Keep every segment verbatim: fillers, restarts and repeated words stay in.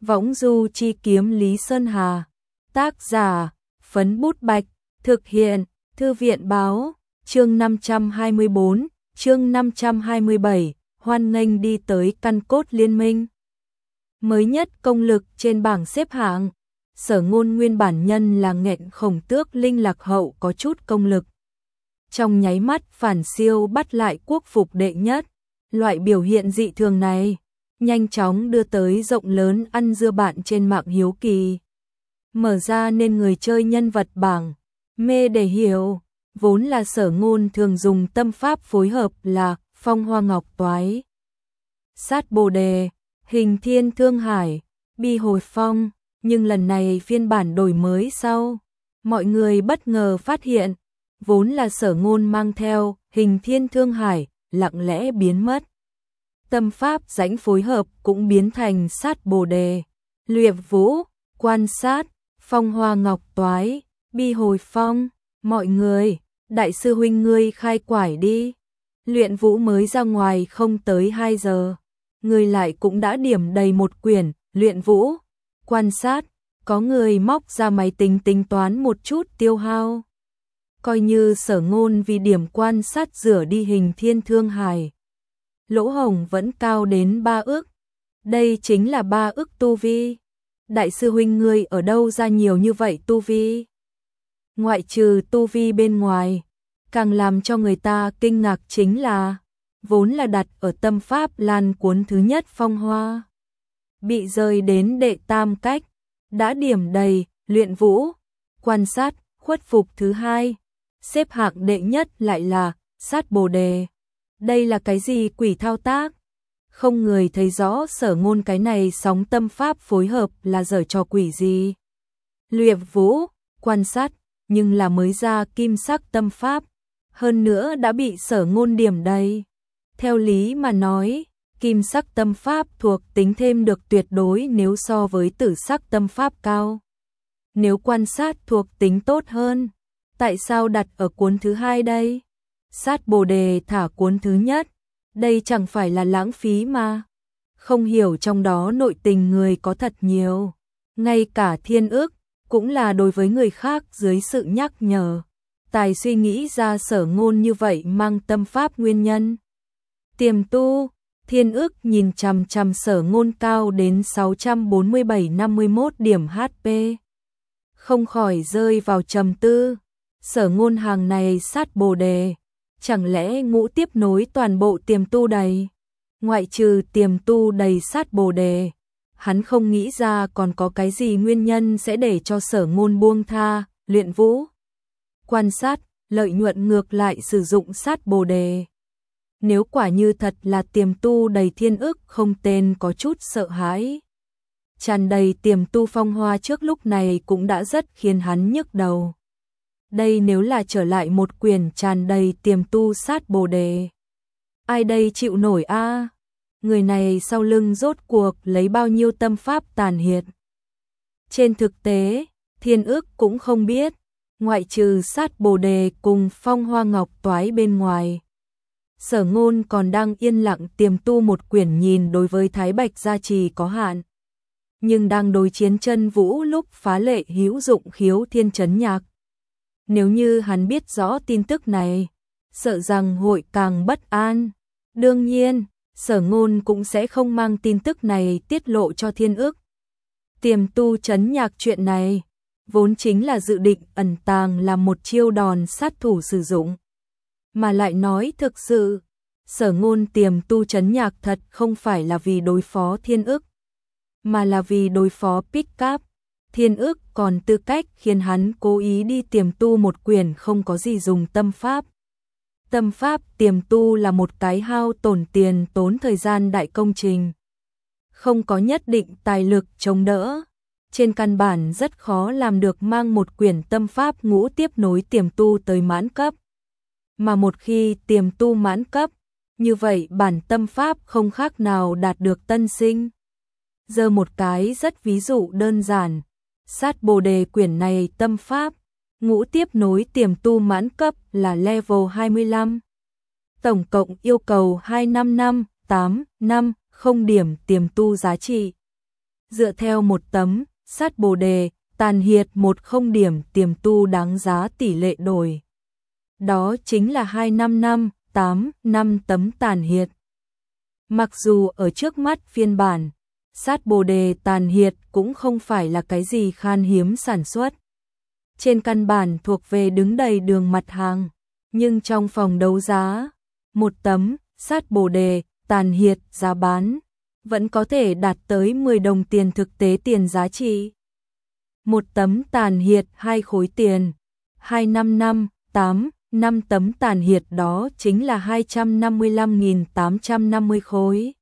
Võng du chi kiếm Lý Sơn Hà. Tác giả, Phấn Bút Bạch. Thực hiện, Thư viện báo. Chương năm trăm hai mươi bốn, chương năm trăm hai mươi bảy, hoan nghênh đi tới căn cốt liên minh. Mới nhất công lực trên bảng xếp hạng. Sở Ngôn nguyên bản nhân là nghện khổng tước linh lạc hậu có chút công lực. Trong nháy mắt phản siêu bắt lại quốc phục đệ nhất. Loại biểu hiện dị thường này nhanh chóng đưa tới rộng lớn ăn dưa bạn trên mạng hiếu kỳ. Mở ra nên người chơi nhân vật bảng, mê để hiểu, vốn là Sở Ngôn thường dùng tâm pháp phối hợp là Phong Hoa Ngọc Toái, Sát Bồ Đề, Hình Thiên Thương Hải, Bi Hồi Phong, nhưng lần này phiên bản đổi mới sau, mọi người bất ngờ phát hiện, vốn là Sở Ngôn mang theo Hình Thiên Thương Hải lặng lẽ biến mất. Tâm pháp rãnh phối hợp cũng biến thành Sát Bồ Đề, Luyện Vũ, Quan Sát, Phong Hoa Ngọc Toái, Bi Hồi Phong. Mọi người, đại sư huynh ngươi khai quải đi. Luyện Vũ mới ra ngoài không tới hai giờ, người lại cũng đã điểm đầy một quyển Luyện Vũ. Quan Sát, có người móc ra máy tính tính toán một chút tiêu hao. Coi như Sở Ngôn vì điểm quan sát rửa đi Hình Thiên Thương Hải. Lỗ hổng vẫn cao đến ba ức. Đây chính là ba ức tu vi. Đại sư huynh ngươi ở đâu ra nhiều như vậy tu vi? Ngoại trừ tu vi bên ngoài, càng làm cho người ta kinh ngạc chính là, vốn là đặt ở tâm pháp lan cuốn thứ nhất Phong Hoa, bị rơi đến đệ tam cách, đã điểm đầy Luyện Vũ, Quan Sát, khuất phục thứ hai, xếp hạng đệ nhất lại là Sát Bồ Đề. Đây là cái gì quỷ thao tác? Không người thấy rõ Sở Ngôn cái này sóng tâm pháp phối hợp là giở trò quỷ gì. Luyện Vũ, Quan Sát, nhưng là mới ra kim sắc tâm pháp, hơn nữa đã bị Sở Ngôn điểm đầy. Theo lý mà nói, kim sắc tâm pháp thuộc tính thêm được tuyệt đối nếu so với tử sắc tâm pháp cao. Nếu Quan Sát thuộc tính tốt hơn, tại sao đặt ở cuốn thứ hai đây? Sát Bồ Đề thả cuốn thứ nhất, đây chẳng phải là lãng phí mà. Không hiểu trong đó nội tình người có thật nhiều. Ngay cả Thiên Ức, cũng là đối với người khác dưới sự nhắc nhở. Tài suy nghĩ ra Sở Ngôn như vậy mang tâm pháp nguyên nhân. Tiềm tu, Thiên Ức nhìn chằm chằm Sở Ngôn cao đến sáu trăm bốn mươi bảy năm mươi mốt điểm H P. Không khỏi rơi vào trầm tư. Sở Ngôn hàng này Sát Bồ Đề, chẳng lẽ ngũ tiếp nối toàn bộ tiềm tu đầy? Ngoại trừ tiềm tu đầy Sát Bồ Đề, hắn không nghĩ ra còn có cái gì nguyên nhân sẽ để cho Sở Ngôn buông tha Luyện Vũ, Quan Sát, lợi nhuận ngược lại sử dụng Sát Bồ Đề. Nếu quả như thật là tiềm tu đầy Thiên Ức không tên có chút sợ hãi. Tràn đầy tiềm tu Phong Hoa trước lúc này cũng đã rất khiến hắn nhức đầu. Đây nếu là trở lại một quyển tràn đầy tiềm tu Sát Bồ Đề, ai đây chịu nổi a? À? Người này sau lưng rốt cuộc lấy bao nhiêu tâm pháp tàn hiệt? Trên thực tế, Thiên Ức cũng không biết, ngoại trừ Sát Bồ Đề cùng Phong Hoa Ngọc Toái bên ngoài, Sở Ngôn còn đang yên lặng tiềm tu một quyển nhìn đối với Thái Bạch gia trì có hạn. Nhưng đang đối chiến chân vũ lúc phá lệ hữu dụng Khiếu Thiên Chấn Nhạc. Nếu như hắn biết rõ tin tức này, sợ rằng hội càng bất an. Đương nhiên, Sở Ngôn cũng sẽ không mang tin tức này tiết lộ cho Thiên Ức. Tiềm tu chấn nhạc chuyện này, vốn chính là dự định ẩn tàng làm một chiêu đòn sát thủ sử dụng. Mà lại nói thực sự, Sở Ngôn tiềm tu chấn nhạc thật không phải là vì đối phó Thiên Ức, mà là vì đối phó Pick-up. Thiên Ức còn tư cách khiến hắn cố ý đi tiềm tu một quyển không có gì dùng tâm pháp. Tâm pháp tiềm tu là một cái hao tổn tiền tốn thời gian đại công trình. Không có nhất định tài lực chống đỡ. Trên căn bản rất khó làm được mang một quyển tâm pháp ngũ tiếp nối tiềm tu tới mãn cấp. Mà một khi tiềm tu mãn cấp, như vậy bản tâm pháp không khác nào đạt được tân sinh. Giờ một cái rất ví dụ đơn giản. Sát Bồ Đề quyển này tâm pháp, ngũ tiếp nối tiềm tu mãn cấp là level hai mươi lăm. Tổng cộng yêu cầu hai trăm năm mươi lăm, tám, năm, không điểm tiềm tu giá trị. Dựa theo một tấm sát bồ đề, tàn hiệt một không điểm tiềm tu đáng giá tỷ lệ đổi. Đó chính là hai trăm năm mươi lăm, tám năm tấm tàn hiệt. Mặc dù ở trước mắt phiên bản, sát bồ đề tàn hiệt cũng không phải là cái gì khan hiếm sản xuất. Trên căn bản thuộc về đứng đầy đường mặt hàng, nhưng trong phòng đấu giá, một tấm sát bồ đề tàn hiệt giá bán vẫn có thể đạt tới mười đồng tiền thực tế tiền giá trị. Một tấm tàn hiệt hai khối tiền, hai trăm năm mươi lăm, tám năm tấm tàn hiệt đó chính là hai trăm năm mươi lăm nghìn tám trăm năm mươi khối.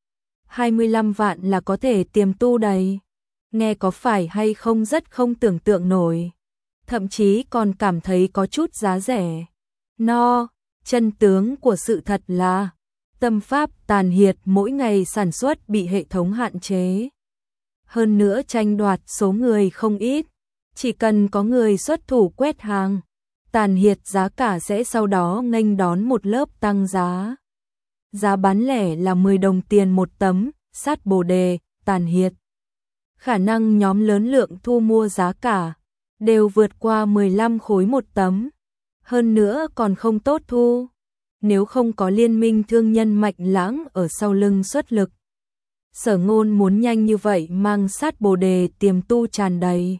hai mươi lăm vạn là có thể tiềm tu đầy. Nghe có phải hay không rất không tưởng tượng nổi. Thậm chí còn cảm thấy có chút giá rẻ. No, chân tướng của sự thật là tâm pháp tàn hiệt mỗi ngày sản xuất bị hệ thống hạn chế. Hơn nữa tranh đoạt số người không ít. Chỉ cần có người xuất thủ quét hàng, tàn hiệt giá cả sẽ sau đó nghênh đón một lớp tăng giá. Giá bán lẻ là mười đồng tiền một tấm, sát bồ đề, tàn hiệt. Khả năng nhóm lớn lượng thu mua giá cả đều vượt qua mười lăm khối một tấm. Hơn nữa còn không tốt thu. Nếu không có liên minh thương nhân Mạnh Lãng ở sau lưng xuất lực, Sở Ngôn muốn nhanh như vậy mang sát bồ đề tiềm tu tràn đầy,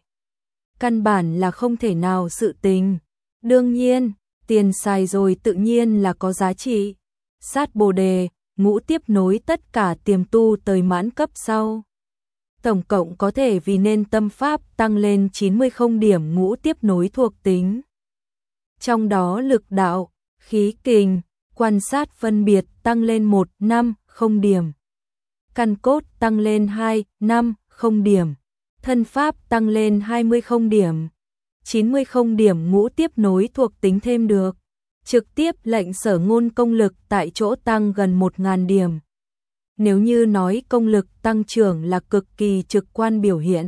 căn bản là không thể nào sự tình. Đương nhiên, tiền xài rồi tự nhiên là có giá trị. Sát bồ đề, ngũ tiếp nối tất cả tiềm tu tới mãn cấp sau. Tổng cộng có thể vì nên tâm pháp tăng lên chín mươi không điểm ngũ tiếp nối thuộc tính. Trong đó lực đạo, khí kình, quan sát phân biệt tăng lên một, năm, không điểm. Căn cốt tăng lên hai, năm, không điểm. Thân pháp tăng lên hai mươi không điểm. chín mươi không điểm ngũ tiếp nối thuộc tính thêm được. Trực tiếp lệnh Sở Ngôn công lực tại chỗ tăng gần một nghìn điểm. Nếu như nói công lực tăng trưởng là cực kỳ trực quan biểu hiện,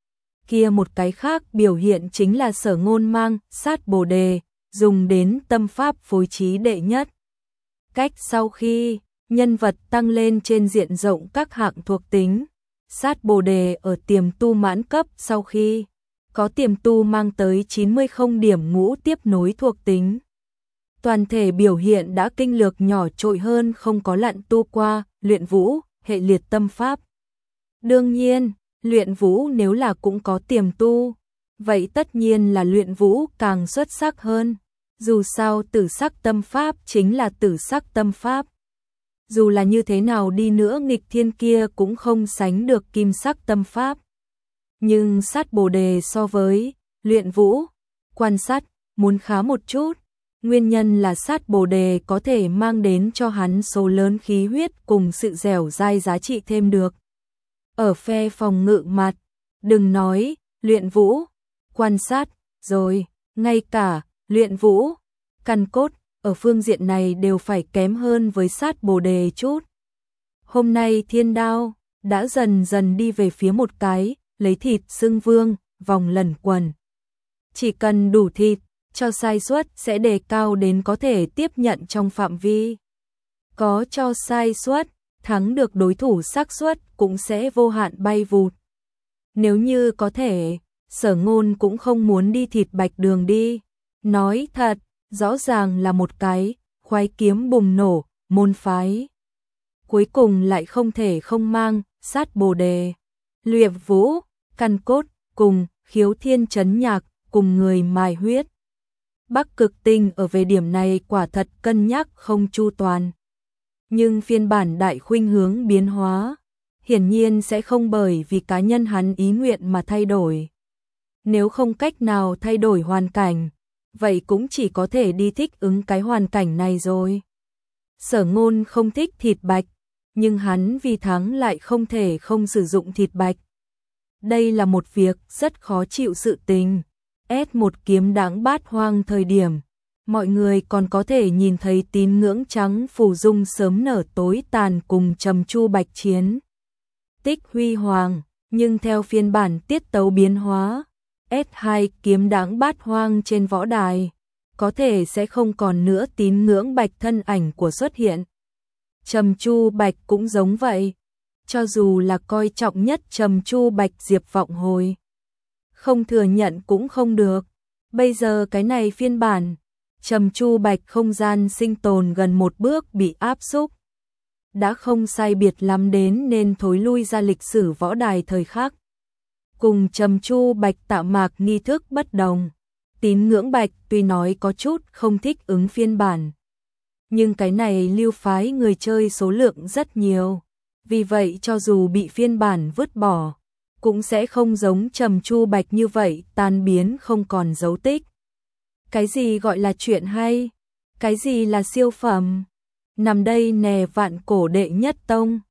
kia một cái khác biểu hiện chính là Sở Ngôn mang sát bồ đề, dùng đến tâm pháp phối trí đệ nhất. Cách sau khi nhân vật tăng lên trên diện rộng các hạng thuộc tính, sát bồ đề ở tiềm tu mãn cấp sau khi có tiềm tu mang tới chín mươi không điểm ngũ tiếp nối thuộc tính. Toàn thể biểu hiện đã kinh lược nhỏ trội hơn không có lặn tu qua, luyện vũ, hệ liệt tâm pháp. Đương nhiên, luyện vũ nếu là cũng có tiềm tu, vậy tất nhiên là luyện vũ càng xuất sắc hơn. Dù sao tử sắc tâm pháp chính là tử sắc tâm pháp. Dù là như thế nào đi nữa nghịch thiên kia cũng không sánh được kim sắc tâm pháp. Nhưng sát bồ đề so với luyện vũ, quan sát, muốn khá một chút. Nguyên nhân là sát bồ đề có thể mang đến cho hắn số lớn khí huyết cùng sự dẻo dai giá trị thêm được. Ở phe phòng ngự mặt, đừng nói luyện vũ, quan sát, rồi, ngay cả luyện vũ, căn cốt, ở phương diện này đều phải kém hơn với sát bồ đề chút. Hôm nay thiên đao đã dần dần đi về phía một cái, lấy thịt xưng vương, vòng lẩn quẩn. Chỉ cần đủ thịt, cho sai suất sẽ đề cao đến có thể tiếp nhận trong phạm vi. Có cho sai suất, thắng được đối thủ xác suất cũng sẽ vô hạn bay vụt. Nếu như có thể, Sở Ngôn cũng không muốn đi thịt bạch đường đi. Nói thật, rõ ràng là một cái khoái kiếm bùng nổ, môn phái. Cuối cùng lại không thể không mang sát bồ đề, luyện vũ, căn cốt, cùng khiếu thiên chấn nhạc, cùng người mài huyết. Bắc Cực Tinh ở về điểm này quả thật cân nhắc không chu toàn. Nhưng phiên bản đại khuynh hướng biến hóa, hiển nhiên sẽ không bởi vì cá nhân hắn ý nguyện mà thay đổi. Nếu không cách nào thay đổi hoàn cảnh, vậy cũng chỉ có thể đi thích ứng cái hoàn cảnh này rồi. Sở Ngôn không thích thịt bạch, nhưng hắn vì thắng lại không thể không sử dụng thịt bạch. Đây là một việc rất khó chịu sự tình. ét một kiếm đãng bát hoang thời điểm, mọi người còn có thể nhìn thấy tín ngưỡng trắng phù dung sớm nở tối tàn cùng trầm chu bạch chiến. Tích huy hoàng, nhưng theo phiên bản tiết tấu biến hóa, ét hai kiếm đãng bát hoang trên võ đài, có thể sẽ không còn nữa tín ngưỡng bạch thân ảnh của xuất hiện. Trầm chu bạch cũng giống vậy. cho dù là coi trọng nhất Trầm Chu Bạch Diệp Vọng Hồi. Không thừa nhận cũng không được. Bây giờ cái này phiên bản, Trầm Chu Bạch không gian sinh tồn gần một bước bị áp xúc. Đã không sai biệt lắm đến nên thối lui ra lịch sử võ đài thời khắc. Cùng Trầm Chu Bạch tạ mạc nghi thức bất đồng. Tín ngưỡng Bạch tuy nói có chút không thích ứng phiên bản. Nhưng cái này lưu phái người chơi số lượng rất nhiều. Vì vậy cho dù bị phiên bản vứt bỏ, cũng sẽ không giống Trầm Chu Bạch như vậy tan biến không còn dấu tích. Cái gì gọi là chuyện hay? Cái gì là siêu phẩm? Nằm đây nè vạn cổ đệ nhất tông.